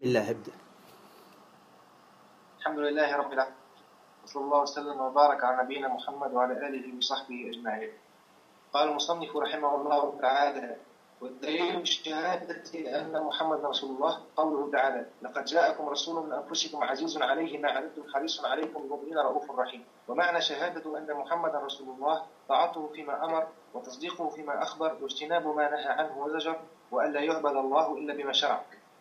الله ابدأ. الحمد لله رب العالمين، صلى الله وسلم وبارك على نبينا محمد وعلى آله وصحبه أجمعين. قال المصنف رحمه الله تعالى: والدليل الشهادة أن محمد رسول الله قوله تعالى: لقد جاءكم رسول من أنفسكم عزيز عليه ما عنتم حريص عليكم بالمؤمنين رؤوف رحيم. ومعنى شهادة أن محمد رسول الله طاعته فيما أمر وتصديقه فيما أخبر واجتناب ما نهى عنه وزجر، وألا يعبد الله إلا بما شرع.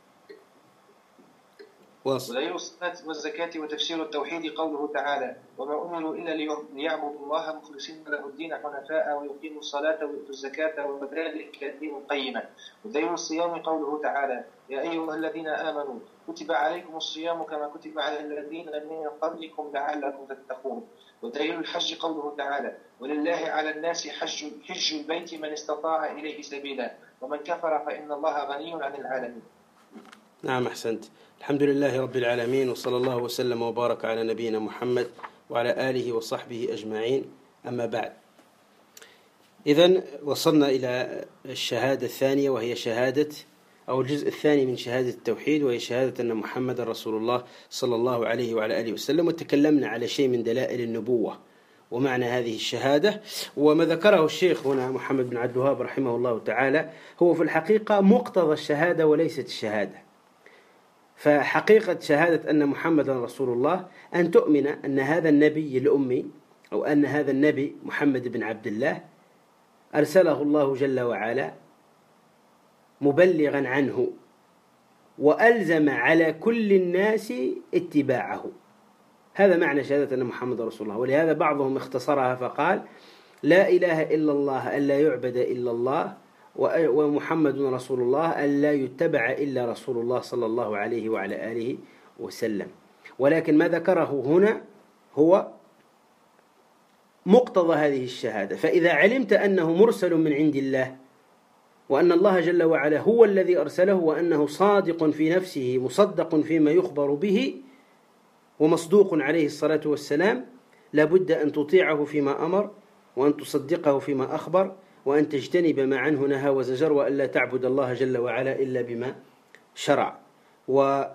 ودليل الصلاة والزكاة وتفسير التوحيد قوله تعالى: وما أمروا إلا ليعبدوا الله مخلصين له الدين حنفاء ويقيموا الصلاة ويؤتوا الزكاة وذلك الدين القيم. ودليل الصيام قوله تعالى: يا أيها الذين آمنوا كتب عليكم الصيام كما كتب على الذين من قبلكم لعلكم تتقون. ودليل الحج قوله تعالى: ولله على الناس حج البيت من استطاع إليه سبيلا ومن كفر فإن الله غني عن العالمين. نعم، أحسنت. الحمد لله رب العالمين، وصلى الله وسلم وبارك على نبينا محمد وعلى آله وصحبه أجمعين. أما بعد، إذن وصلنا إلى الشهادة الثانية، وهي شهادة أو الجزء الثاني من شهادة التوحيد، وهي شهادة أن محمد رسول الله صلى الله عليه وعلى آله وسلم. وتكلمنا على شيء من دلائل النبوة ومعنى هذه الشهادة. وما ذكره الشيخ هنا محمد بن عبد الوهاب رحمه الله تعالى هو في الحقيقة مقتضى الشهادة وليست الشهادة. فحقيقة شهادة أن محمد رسول الله أن تؤمن أن هذا النبي الأمي، أو أن هذا النبي محمد بن عبد الله أرسله الله جل وعلا مبلغا عنه، وألزم على كل الناس اتباعه. هذا معنى شهادة أن محمد رسول الله. ولهذا بعضهم اختصرها فقال: لا إله إلا الله ألا يعبد إلا الله، ومحمد رسول الله ألا يتبع إلا رسول الله صلى الله عليه وعلى آله وسلم. ولكن ما ذكره هنا هو مقتضى هذه الشهادة. فإذا علمت أنه مرسل من عند الله، وأن الله جل وعلا هو الذي أرسله، وأنه صادق في نفسه مصدق فيما يخبر به ومصدوق عليه الصلاة والسلام، لابد أن تطيعه فيما أمر، وأن تصدقه فيما أخبر، وأن تجتنب ما عنه نهى وزجر، وأن لا تعبد الله جل وعلا إلا بما شرع. وكل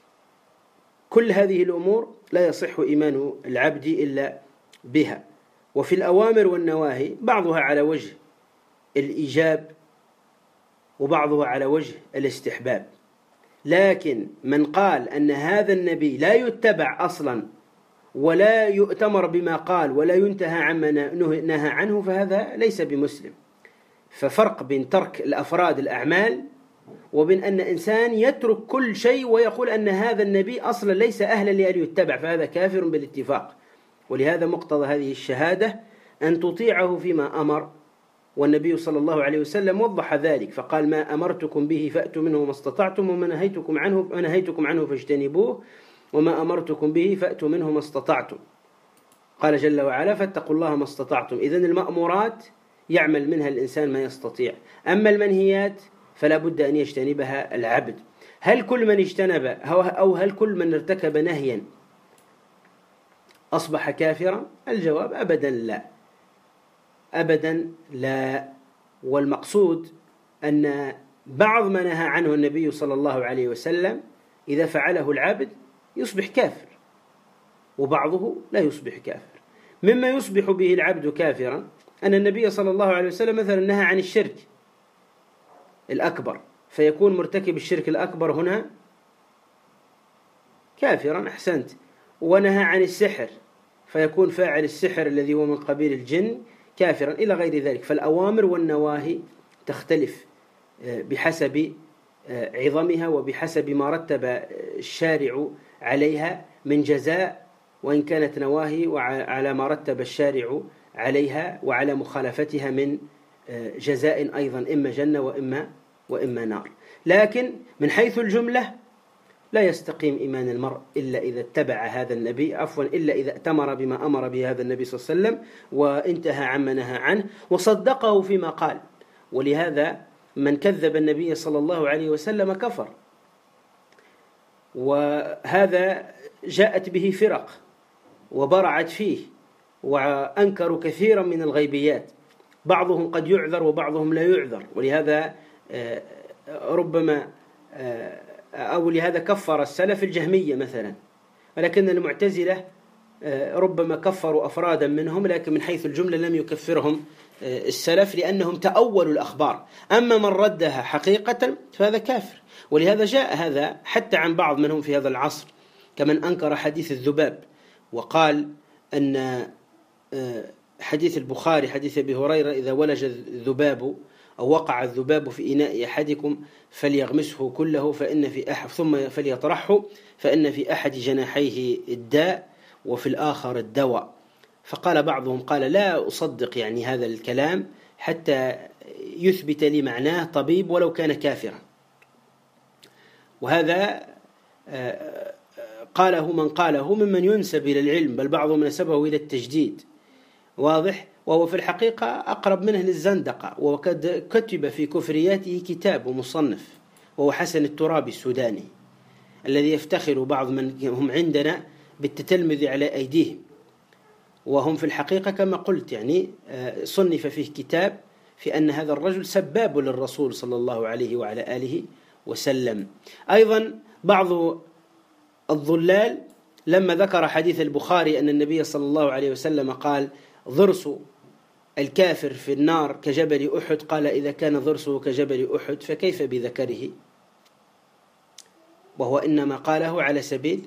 هذه الأمور لا يصح إيمان العبد إلا بها. وفي الأوامر والنواهي بعضها على وجه الإيجاب وبعضها على وجه الاستحباب. لكن من قال أن هذا النبي لا يتبع أصلا ولا يؤتمر بما قال ولا ينتهى عما نهى عنه، فهذا ليس بمسلم. ففرق بين ترك الأفراد الأعمال وبين أن إنسان يترك كل شيء ويقول أن هذا النبي أصلا ليس أهلا لأن يتبع، فهذا كافر بالاتفاق. ولهذا مقتضى هذه الشهادة أن تطيعه فيما أمر، والنبي صلى الله عليه وسلم وضح ذلك فقال: ما أمرتكم به فأتوا منه ما استطعتم، وما نهيتكم عنه فاجتنبوه، وما أمرتكم به فأتوا منه ما استطعتم. قال جل وعلا: فاتقوا الله ما استطعتم. إذن المأمورات يعمل منها الإنسان ما يستطيع، أما المنهيات فلا بد أن يجتنبها العبد. هل كل من اجتنب أو هل كل من ارتكب نهيا أصبح كافرا؟ الجواب: أبدا لا، أبدا لا. والمقصود أن بعض ما نهى عنه النبي صلى الله عليه وسلم إذا فعله العبد يصبح كافر، وبعضه لا يصبح كافر. مما يصبح به العبد كافرا أن النبي صلى الله عليه وسلم مثلا نهى عن الشرك الأكبر، فيكون مرتكب الشرك الأكبر هنا كافرا. أحسنت. ونهى عن السحر، فيكون فاعل السحر الذي هو من قبيل الجن كافرا، إلى غير ذلك. فالأوامر والنواهي تختلف بحسب عظمها وبحسب ما رتب الشارع عليها من جزاء، وإن كانت نواهي، وعلى ما رتب الشارع عليها وعلى مخالفتها من جزاء أيضا، إما جنة وإما نار. لكن من حيث الجملة لا يستقيم إيمان المرء إلا إذا اتبع هذا النبي، إلا إذا اتمر بما أمر به هذا النبي صلى الله عليه وسلم، وانتهى عما نهى عنه، وصدقه فيما قال. ولهذا من كذب النبي صلى الله عليه وسلم كفر. وهذا جاءت به فرق وبرعت فيه، وأنكروا كثيرا من الغيبيات. بعضهم قد يعذر وبعضهم لا يعذر. ولهذا ربما أو لهذا كفر السلف الجهمية مثلا، ولكن المعتزلة ربما كفروا أفرادا منهم، لكن من حيث الجملة لم يكفرهم السلف لأنهم تأولوا الأخبار. أما من ردها حقيقة فهذا كافر. ولهذا جاء هذا حتى عن بعض منهم في هذا العصر، كمن أنكر حديث الذباب وقال أن حديث البخاري حديث أبي هريرة إذا ولج الذباب أو وقع الذباب في إناء أحدكم فليغمسه كله ثم فليطرحه فإن في أحد جناحيه الداء وفي الآخر الدواء. فقال بعضهم قال لا أصدق يعني هذا الكلام حتى يثبت لي معناه طبيب ولو كان كافرا. وهذا قاله من قاله ممن ينسب إلى العلم، بل بعضهم نسبه إلى التجديد، واضح، وهو في الحقيقة أقرب منه للزندقة. وقد كتب في كفرياته كتاب ومصنف، وهو حسن الترابي السوداني الذي يفتخر بعض من هم عندنا بالتتلمذ على أيديهم، وهم في الحقيقة كما قلت يعني صنف فيه كتاب في أن هذا الرجل سباب للرسول صلى الله عليه وعلى آله وسلم. أيضا بعض الضلال لما ذكر حديث البخاري أن النبي صلى الله عليه وسلم قال ضرس الكافر في النار كجبل أحد، قال إذا كان ضرسه كجبل أحد فكيف بذكره، وهو إنما قاله على سبيل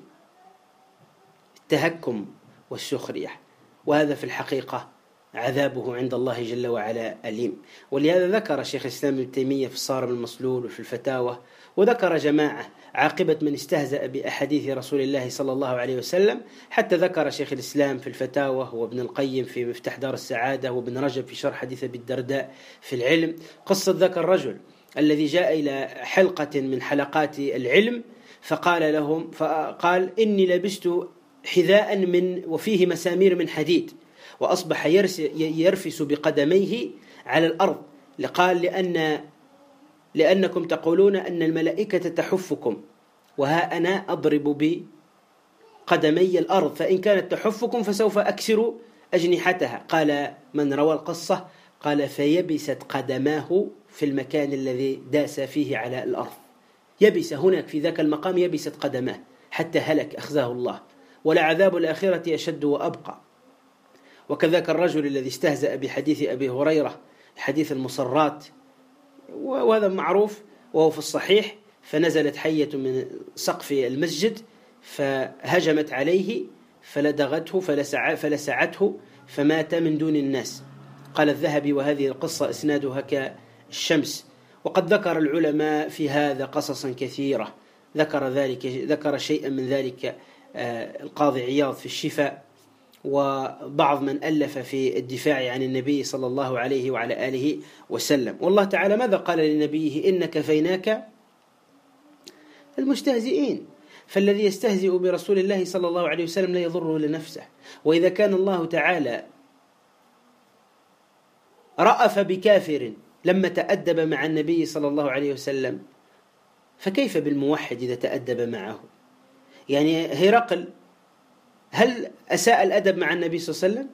التهكم والسخرية، وهذا في الحقيقة عذابه عند الله جل وعلا أليم. ولهذا ذكر شيخ الإسلام ابن تيمية في الصارم المصلول وفي الفتاوى، وذكر جماعة عاقبة من استهزأ بأحاديث رسول الله صلى الله عليه وسلم، حتى ذكر شيخ الإسلام في الفتاوى وابن القيم في مفتاح دار السعادة وابن رجب في شرح حديث أبي الدرداء في العلم قصة ذاك الرجل الذي جاء إلى حلقة من حلقات العلم فقال إني لبست حذاء وفيه مسامير من حديد، وأصبح يرفس بقدميه على الأرض، قال لأنكم تقولون أن الملائكة تحفكم، وها أنا أضرب بقدمي الأرض، فإن كانت تحفكم فسوف أكسر أجنحتها. قال من روى القصة قال فيبست قدماه في المكان الذي داس فيه على الأرض، يبس هناك في ذاك المقام، يبست قدماه حتى هلك أخزاه الله، ولعذاب الآخرة أشد وأبقى. وكذاك الرجل الذي استهزأ بحديث أبي هريرة حديث المصرات، وهذا معروف وهو في الصحيح، فنزلت حية من سقف المسجد فهجمت عليه فلدغته فلسعته فمات من دون الناس. قال الذهبي وهذه القصة إسنادها كالشمس. وقد ذكر العلماء في هذا قصصا كثيرة، ذكر شيئا من ذلك القاضي عياض في الشفاء، وبعض من ألف في الدفاع عن النبي صلى الله عليه وعلى آله وسلم. والله تعالى ماذا قال لنبيه؟ إن كفيناك المستهزئين. فالذي يستهزئ برسول الله صلى الله عليه وسلم لا يضره لنفسه. وإذا كان الله تعالى رأف بكافر لما تأدب مع النبي صلى الله عليه وسلم، فكيف بالموحد إذا تأدب معه؟ يعني هرقل هل أساء الأدب مع النبي صلى الله عليه وسلم؟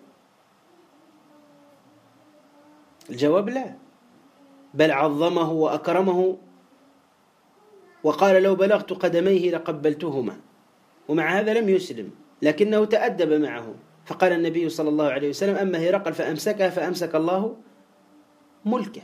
الجواب لا، بل عظمه وأكرمه وقال لو بلغت قدميه لقبلتهما، ومع هذا لم يسلم لكنه تأدب معه. فقال النبي صلى الله عليه وسلم أما هرقل فأمسكها فأمسك الله ملكه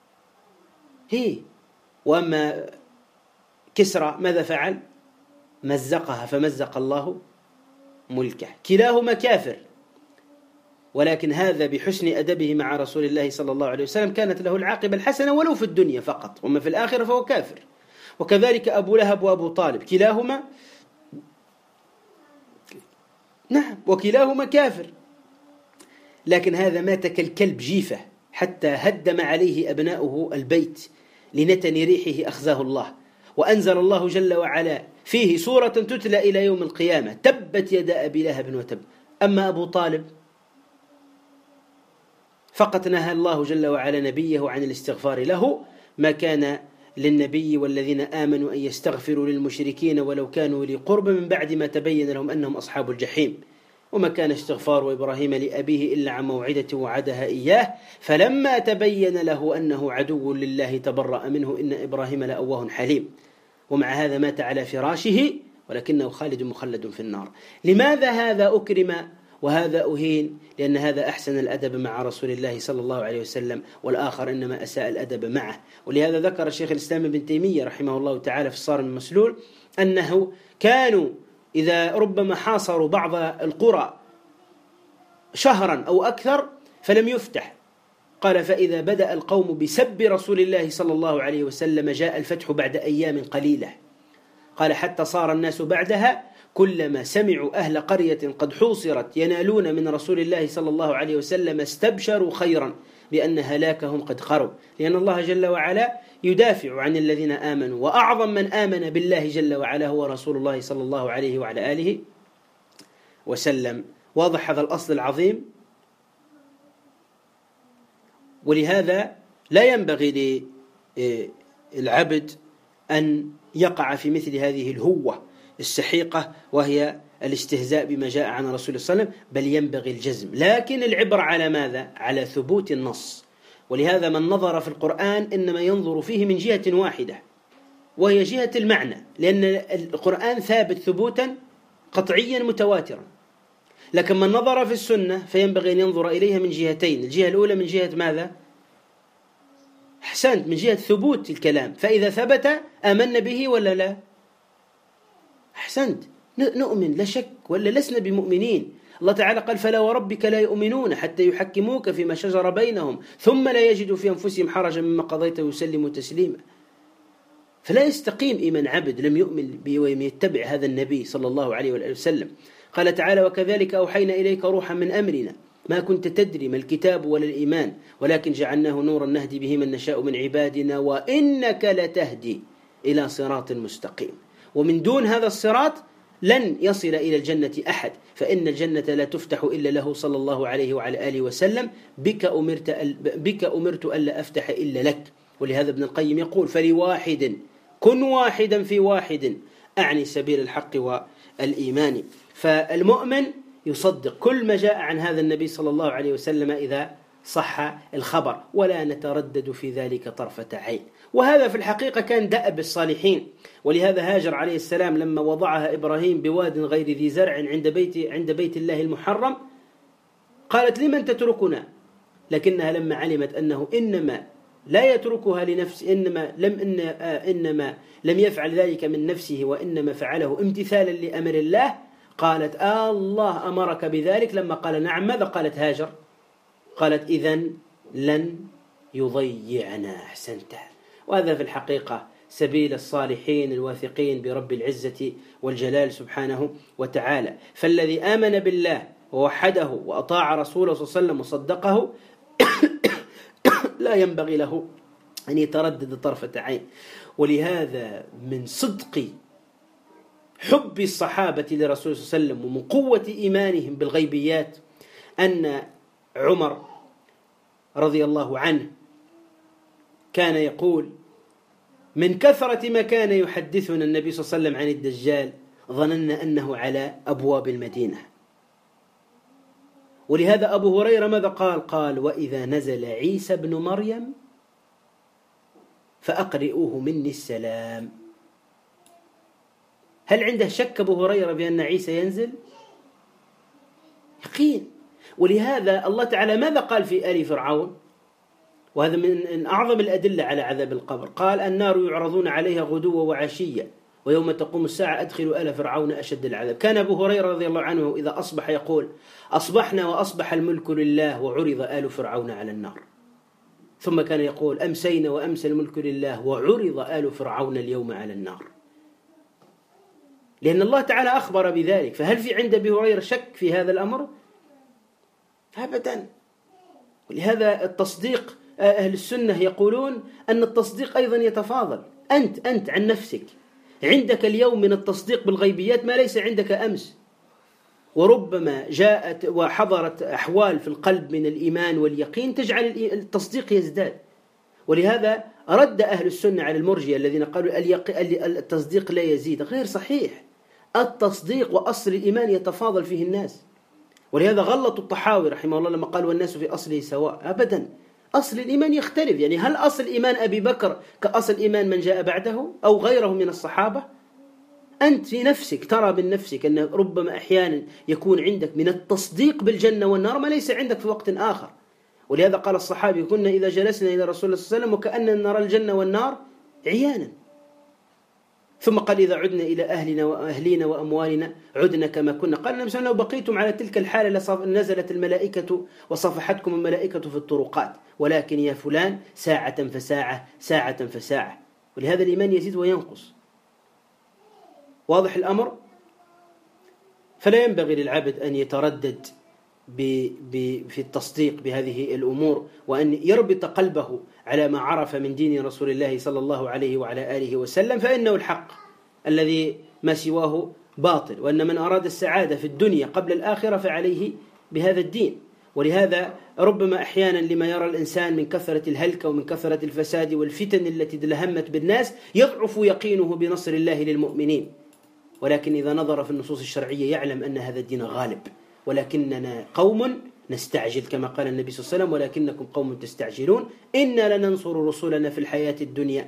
وأما كسرى ماذا فعل؟ مزقها فمزق الله ملكه. كلاهما كافر، ولكن هذا بحسن أدبه مع رسول الله صلى الله عليه وسلم كانت له العاقبة الحسنة ولو في الدنيا فقط، وما في الآخرة فهو كافر. وكذلك أبو لهب وأبو طالب كلاهما وكلاهما كافر، لكن هذا مات كالكلب جيفة حتى هدم عليه أبناؤه البيت لنتن ريحه أخزاه الله. وأنزل الله جل وعلا فيه سورة تتلى إلى يوم القيامة تبت يد أبي لهب وتب. أما أبو طالب فقط نهى الله جل وعلا نبيه عن الاستغفار له، ما كان للنبي والذين آمنوا أن يستغفروا للمشركين ولو كانوا لي قرب من بعد ما تبين لهم أنهم أصحاب الجحيم. وما كان استغفار إبراهيم لأبيه إلا عن موعدة وعدها إياه فلما تبين له أنه عدو لله تبرأ منه إن إبراهيم لأواه حليم. ومع هذا مات على فراشه، ولكنه خالد مخلد في النار. لماذا هذا أكرم وهذا أهين؟ لأن هذا أحسن الأدب مع رسول الله صلى الله عليه وسلم، والآخر إنما أساء الأدب معه. ولهذا ذكر الشيخ الإسلام ابن تيمية رحمه الله تعالى في الصارم المسلول أنه كانوا إذا ربما حاصروا بعض القرى شهرا أو أكثر فلم يفتح، قال فإذا بدأ القوم بسب رسول الله صلى الله عليه وسلم جاء الفتح بعد أيام قليلة. قال حتى صار الناس بعدها كلما سمعوا أهل قرية قد حوصرت ينالون من رسول الله صلى الله عليه وسلم استبشروا خيرا بأن هلاكهم قد قرب، لأن الله جل وعلا يدافع عن الذين آمنوا، وأعظم من آمن بالله جل وعلا هو رسول الله صلى الله عليه وعلى آله وسلم. واضح هذا الأصل العظيم؟ ولهذا لا ينبغي للعبد أن يقع في مثل هذه الهوة السحيقة وهي الاستهزاء بما جاء عن رسول الله صلى الله عليه وسلم، بل ينبغي الجزم. لكن العبرة على ماذا؟ على ثبوت النص. ولهذا من نظر في القرآن إنما ينظر فيه من جهة واحدة وهي جهة المعنى، لأن القرآن ثابت ثبوتا قطعيا متواترا. لكن من نظر في السنة فينبغي أن ينظر إليها من جهتين. الجهة الأولى من جهة ماذا؟ أحسنت، من جهة ثبوت الكلام، فإذا ثبت آمنا به ولا لا؟ أحسنت، نؤمن لا شك، ولا لسنا بمؤمنين. الله تعالى قال فلا وربك لا يؤمنون حتى يحكموك فيما شجر بينهم ثم لا يجدوا في أنفسهم حرجا مما قضيت ويسلموا تسليما. فلا يستقيم إيمان عبد لم يؤمن به ولم يتبع هذا النبي صلى الله عليه وآله وسلم. قال تعالى وكذلك أوحينا إليك روحا من أمرنا ما كنت تدري ما الكتاب ولا الإيمان ولكن جعلناه نورا نهدي به من نشاء من عبادنا وإنك لتهدي إلى صراط مستقيم. ومن دون هذا الصراط لن يصل إلى الجنة أحد، فإن الجنة لا تفتح إلا له صلى الله عليه وعلى آله وسلم. بك أمرت ألا أفتح إلا لك. ولهذا ابن القيم يقول فلواحد كن واحدا في واحد، أعني سبيل الحق والإيمان. فالمؤمن يصدق كل ما جاء عن هذا النبي صلى الله عليه وسلم إذا صح الخبر، ولا نتردد في ذلك طرفة عين. وهذا في الحقيقة كان دأب الصالحين. ولهذا هاجر عليه السلام لما وضعها إبراهيم بواد غير ذي زرع عند بيت الله المحرم قالت لمن تتركنا؟ لكنها لما علمت أنه إنما لا يتركها لنفسه، إنما لم يفعل ذلك من نفسه وإنما فعله امتثالا لأمر الله، قالت الله أمرك بذلك؟ لما قال نعم ماذا قالت هاجر؟ قالت إذن لن يضيعنا. أحسنت. وهذا في الحقيقة سبيل الصالحين الواثقين برب العزة والجلال سبحانه وتعالى. فالذي آمن بالله ووحده وأطاع رسوله صلى الله عليه وسلم وصدقه لا ينبغي له أن يتردد طرفة عين. ولهذا من صدق حب الصحابة لرسول صلى الله عليه وسلم ومن قوة إيمانهم بالغيبيات أن عمر رضي الله عنه كان يقول من كثرة ما كان يحدثنا النبي صلى الله عليه وسلم عن الدجال ظننا أنه على أبواب المدينة. ولهذا أبو هريرة ماذا قال وإذا نزل عيسى بن مريم فأقرئوه مني السلام. هل عنده شك أبو هريرة بأن عيسى ينزل؟ يقين. ولهذا الله تعالى ماذا قال في آل فرعون؟ وهذا من أعظم الأدلة على عذاب القبر. قال النار يعرضون عليها غدوا وعشيا ويوم تقوم الساعة أدخلوا آل فرعون أشد العذاب. كان أبو هريرة رضي الله عنه إذا أصبح يقول أصبحنا وأصبح الملك لله وعرض آل فرعون على النار. ثم كان يقول أمسينا وأمسى الملك لله وعرض آل فرعون اليوم على النار. لأن الله تعالى أخبر بذلك. فهل في عند أبي هريرة شك في هذا الأمر؟ أبدا. ولهذا التصديق أهل السنة يقولون أن التصديق أيضا يتفاضل. أنت عن نفسك عندك اليوم من التصديق بالغيبيات ما ليس عندك أمس، وربما جاءت وحضرت أحوال في القلب من الإيمان واليقين تجعل التصديق يزداد. ولهذا رد أهل السنة على المرجئة الذين قالوا التصديق لا يزيد. غير صحيح. التصديق وأصل الإيمان يتفاضل فيه الناس. ولهذا غلطوا الطحاوي رحمه الله لما قال والناس في أصله سواء. أبدا، أصل الإيمان يختلف. يعني هل أصل إيمان أبي بكر كأصل إيمان من جاء بعده أو غيره من الصحابة؟ أنت في نفسك ترى من نفسك أن ربما أحيانا يكون عندك من التصديق بالجنة والنار ما ليس عندك في وقت آخر. ولهذا قال الصحابي: كنا إذا جلسنا إلى رسول الله صلى الله عليه وسلم وكأننا نرى الجنة والنار عيانا. ثم قال: إذا عدنا إلى أهلنا وأهلينا وأموالنا عدنا كما كنا. قال النبي صلى الله عليه وسلم: لو بقيتم على تلك الحالة نزلت الملائكة وصفحتكم الملائكة في الطرقات، ولكن يا فلان ساعة فساعة ساعة فساعة. ولهذا الإيمان يزيد وينقص. واضح الأمر؟ فلا ينبغي للعبد أن يتردد في التصديق بهذه الأمور، وأن يربط قلبه على ما عرف من دين رسول الله صلى الله عليه وعلى آله وسلم، فإنه الحق الذي ما سواه باطل، وأن من أراد السعادة في الدنيا قبل الآخرة فعليه بهذا الدين. ولهذا ربما أحيانا لما يرى الإنسان من كثرة الهلكة ومن كثرة الفساد والفتن التي دلهمت بالناس يضعف يقينه بنصر الله للمؤمنين، ولكن إذا نظر في النصوص الشرعية يعلم أن هذا الدين غالب، ولكننا قوم نستعجل كما قال النبي صلى الله عليه وسلم: ولكنكم قوم تستعجلون، إنا لننصر رسلنا في الحياة الدنيا،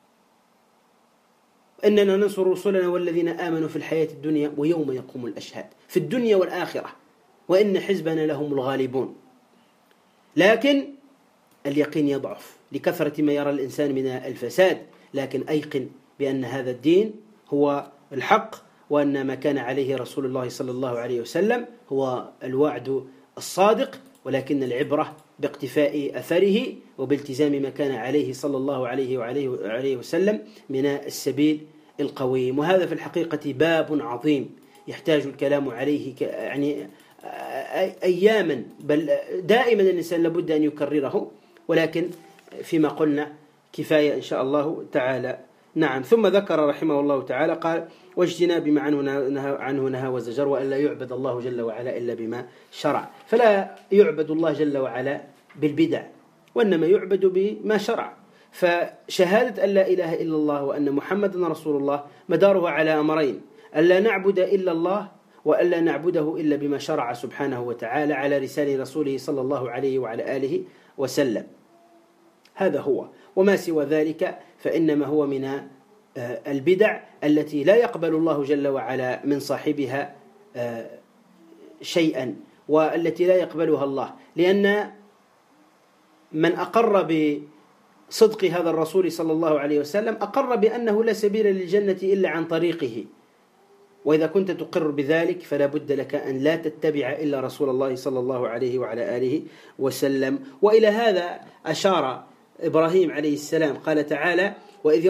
إننا ننصر رسلنا والذين آمنوا في الحياة الدنيا ويوم يقوم الأشهاد، في الدنيا والآخرة، وإن حزبنا لهم الغالبون. لكن اليقين يضعف لكثرة ما يرى الإنسان من الفساد، لكن أيقن بأن هذا الدين هو الحق، وأن ما كان عليه رسول الله صلى الله عليه وسلم هو الوعد الصادق، ولكن العبرة باقتفاء أثره وبالتزام ما كان عليه صلى الله عليه وسلم من السبيل القويم. وهذا في الحقيقة باب عظيم يحتاج الكلام عليه يعني أياما، بل دائما الإنسان لابد أن يكرره، ولكن فيما قلنا كفاية إن شاء الله تعالى. نعم. ثم ذكر رحمه الله تعالى قال: واجتناب ما عنه نهى وزجر، وأن لا يعبد الله جل وعلا إلا بما شرع. فلا يعبد الله جل وعلا بالبدع، وإنما يعبد بما شرع. فشهادة أن لا إله إلا الله وأن محمدا رسول الله مدارها على أمرين: ألا نعبد إلا الله، وألا نعبده إلا بما شرع سبحانه وتعالى على لسان رسوله صلى الله عليه وعلى آله وسلم. هذا هو، وما سوى ذلك فإنما هو من البدع التي لا يقبل الله جل وعلا من صاحبها شيئا، والتي لا يقبلها الله، لأن من أقر بصدق هذا الرسول صلى الله عليه وسلم أقر بأنه لا سبيل للجنة إلا عن طريقه. وإذا كنت تقر بذلك فلا بد لك أن لا تتبع إلا رسول الله صلى الله عليه وعلى آله وسلم. وإلى هذا أشار إبراهيم عليه السلام، قال تعالى: وإذ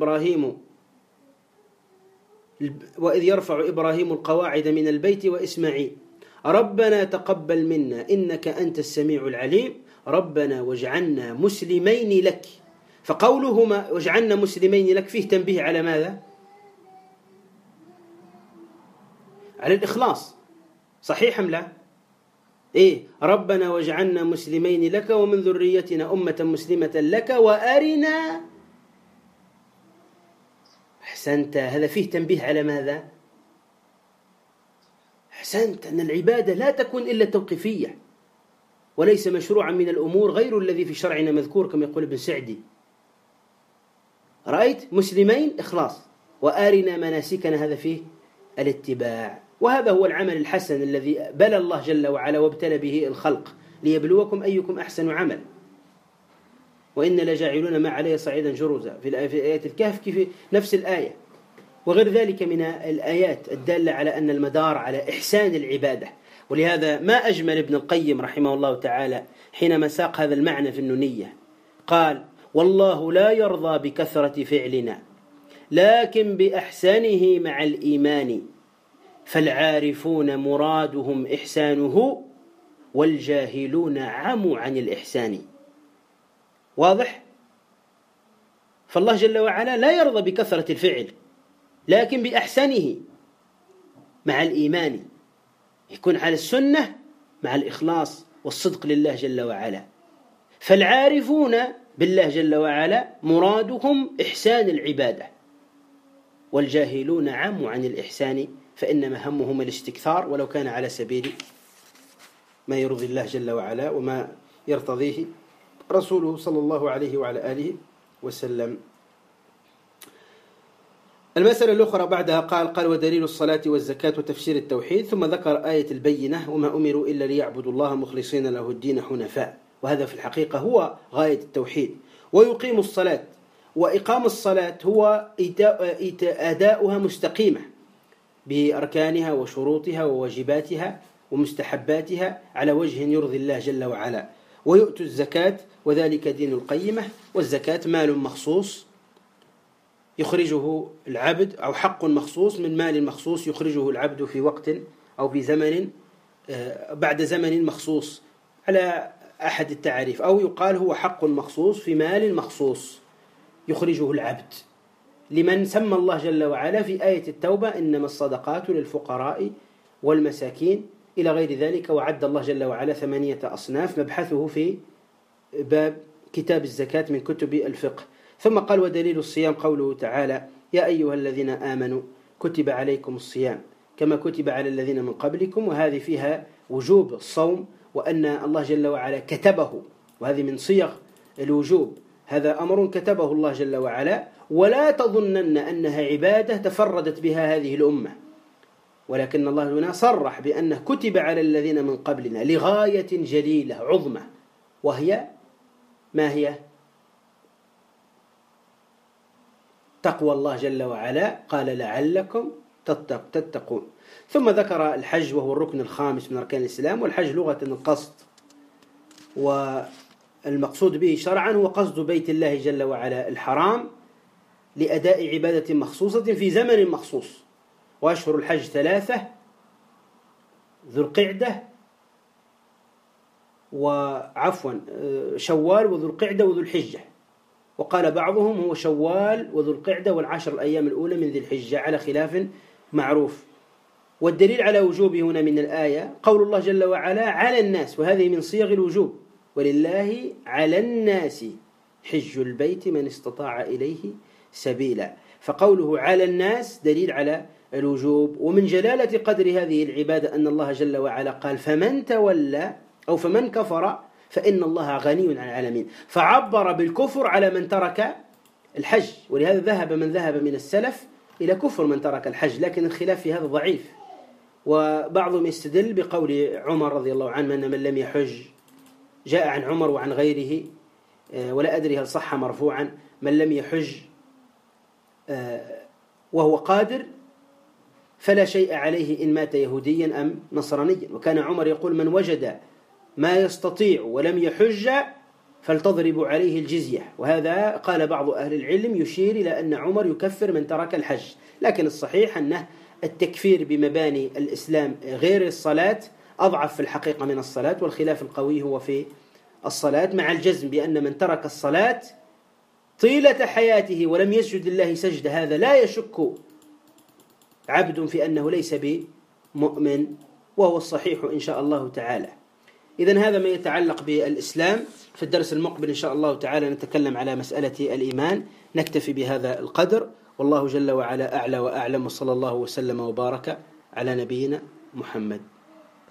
يرفع إبراهيم القواعد من البيت وإسماعيل ربنا تقبل منا إنك أنت السميع العليم ربنا واجعلنا مسلمين لك. فقولهما واجعلنا مسلمين لك فيه تنبيه على ماذا؟ على الإخلاص. صحيح أم لا؟ ربنا واجعلنا مسلمين لك ومن ذريتنا أمة مسلمة لك وأرنا. أحسنت، هذا فيه تنبيه على ماذا؟ أحسنت، أن العبادة لا تكون إلا توقيفية، وليس مشروعا من الأمور غير الذي في شرعنا مذكور كما يقول ابن سعدي. رأيت؟ مسلمين إخلاص، وآرنا مناسكنا، هذا فيه الاتباع. وهذا هو العمل الحسن الذي بلى الله جل وعلا وابتلى به الخلق ليبلوكم أيكم أحسن عمل. وإن لجاعلون ما عليه صعيدا جرزا في آية الكهف كيف نفس الآية، وغير ذلك من الآيات الدالة على أن المدار على إحسان العبادة. ولهذا ما أجمل ابن القيم رحمه الله تعالى حينما ساق هذا المعنى في النونية، قال: والله لا يرضى بكثرة فعلنا لكن بأحسانه مع الإيمان، فالعارفون مرادهم إحسانه والجاهلون عموا عن الإحسان. واضح؟ فالله جل وعلا لا يرضى بكثرة الفعل لكن بأحسنه مع الإيمان، يكون على السنة مع الإخلاص والصدق لله جل وعلا. فالعارفون بالله جل وعلا مرادهم إحسان العبادة، والجاهلون عموا عن الإحسان فإنما همهم الاستكثار ولو كان على سبيل ما يرضي الله جل وعلا وما يرتضيه رسوله صلى الله عليه وعلى آله وسلم. المسألة الأخرى بعدها قال ودليل الصلاة والزكاة وتفسير التوحيد، ثم ذكر آية البينة وما أمروا إلا ليعبدوا الله مخلصين له الدين حنفاء، وهذا في الحقيقة هو غاية التوحيد. ويقيم الصلاة، وإقام الصلاة هو أداؤها مستقيمة بأركانها وشروطها وواجباتها ومستحباتها على وجه يرضي الله جل وعلا. ويؤتوا الزكاة وذلك دين القيمة، والزكاة مال مخصوص يخرجه العبد، أو حق مخصوص من مال مخصوص يخرجه العبد في وقت أو في زمن بعد زمن مخصوص على أحد التعريف، أو يقال هو حق مخصوص في مال مخصوص يخرجه العبد لمن سمى الله جل وعلا في آية التوبة إنما الصدقات للفقراء والمساكين إلى غير ذلك. وعد الله جل وعلا 8 أصناف مبحثه في باب كتاب الزكاة من كتب الفقه. ثم قال ودليل الصيام قوله تعالى يا أيها الذين آمنوا كتب عليكم الصيام كما كتب على الذين من قبلكم، وهذه فيها وجوب الصوم وأن الله جل وعلا كتبه، وهذه من صيغ الوجوب، هذا أمر كتبه الله جل وعلا، ولا تظنن أنها عبادة تفردت بها هذه الأمة، ولكن الله هنا صرح بأنه كتب على الذين من قبلنا لغاية جليلة عظمى، وهي ما هي؟ تقوى الله جل وعلا، قال لعلكم تتقون. ثم ذكر الحج وهو الركن الخامس من أركان الإسلام، والحج لغة القصد، والمقصود به شرعا هو قصد بيت الله جل وعلا الحرام لأداء عبادة مخصوصة في زمن مخصوص. وأشهر الحج 3: ذو القعدة شوال وذو القعدة وذو الحجة، وقال بعضهم هو شوال وذو القعدة والعشر الأيام الأولى من ذي الحجة على خلاف معروف. والدليل على وجوبه هنا من الآية قول الله جل وعلا على الناس، وهذه من صيغ الوجوب، ولله على الناس حج البيت من استطاع إليه سبيلا. فقوله على الناس دليل على الوجوب. ومن جلالة قدر هذه العبادة أن الله جل وعلا قال فمن تولى أو فمن كفر فإن الله غني عن العالمين، فعبر بالكفر على من ترك الحج، ولهذا ذهب من ذهب من السلف إلى كفر من ترك الحج، لكن الخلاف في هذا ضعيف. وبعضهم يستدل بقول عمر رضي الله عنه أن من لم يحج، جاء عن عمر وعن غيره ولا أدري هل صح مرفوعا، من لم يحج وهو قادر فلا شيء عليه إن مات يهوديا أم نصرانيا. وكان عمر يقول من وجد ما يستطيع ولم يحج فلتضرب عليه الجزية، وهذا قال بعض أهل العلم يشير إلى أن عمر يكفر من ترك الحج، لكن الصحيح أنه التكفير بمباني الإسلام غير الصلاة أضعف في الحقيقة من الصلاة، والخلاف القوي هو في الصلاة، مع الجزم بأن من ترك الصلاة طيلة حياته ولم يسجد لله سجد هذا لا يشك عبد في أنه ليس بمؤمن، وهو الصحيح إن شاء الله تعالى. إذن هذا ما يتعلق بالإسلام. في الدرس المقبل إن شاء الله تعالى نتكلم على مسألة الإيمان. نكتفي بهذا القدر، والله جل وعلا أعلى وأعلم، وصلى الله وسلم وبارك على نبينا محمد.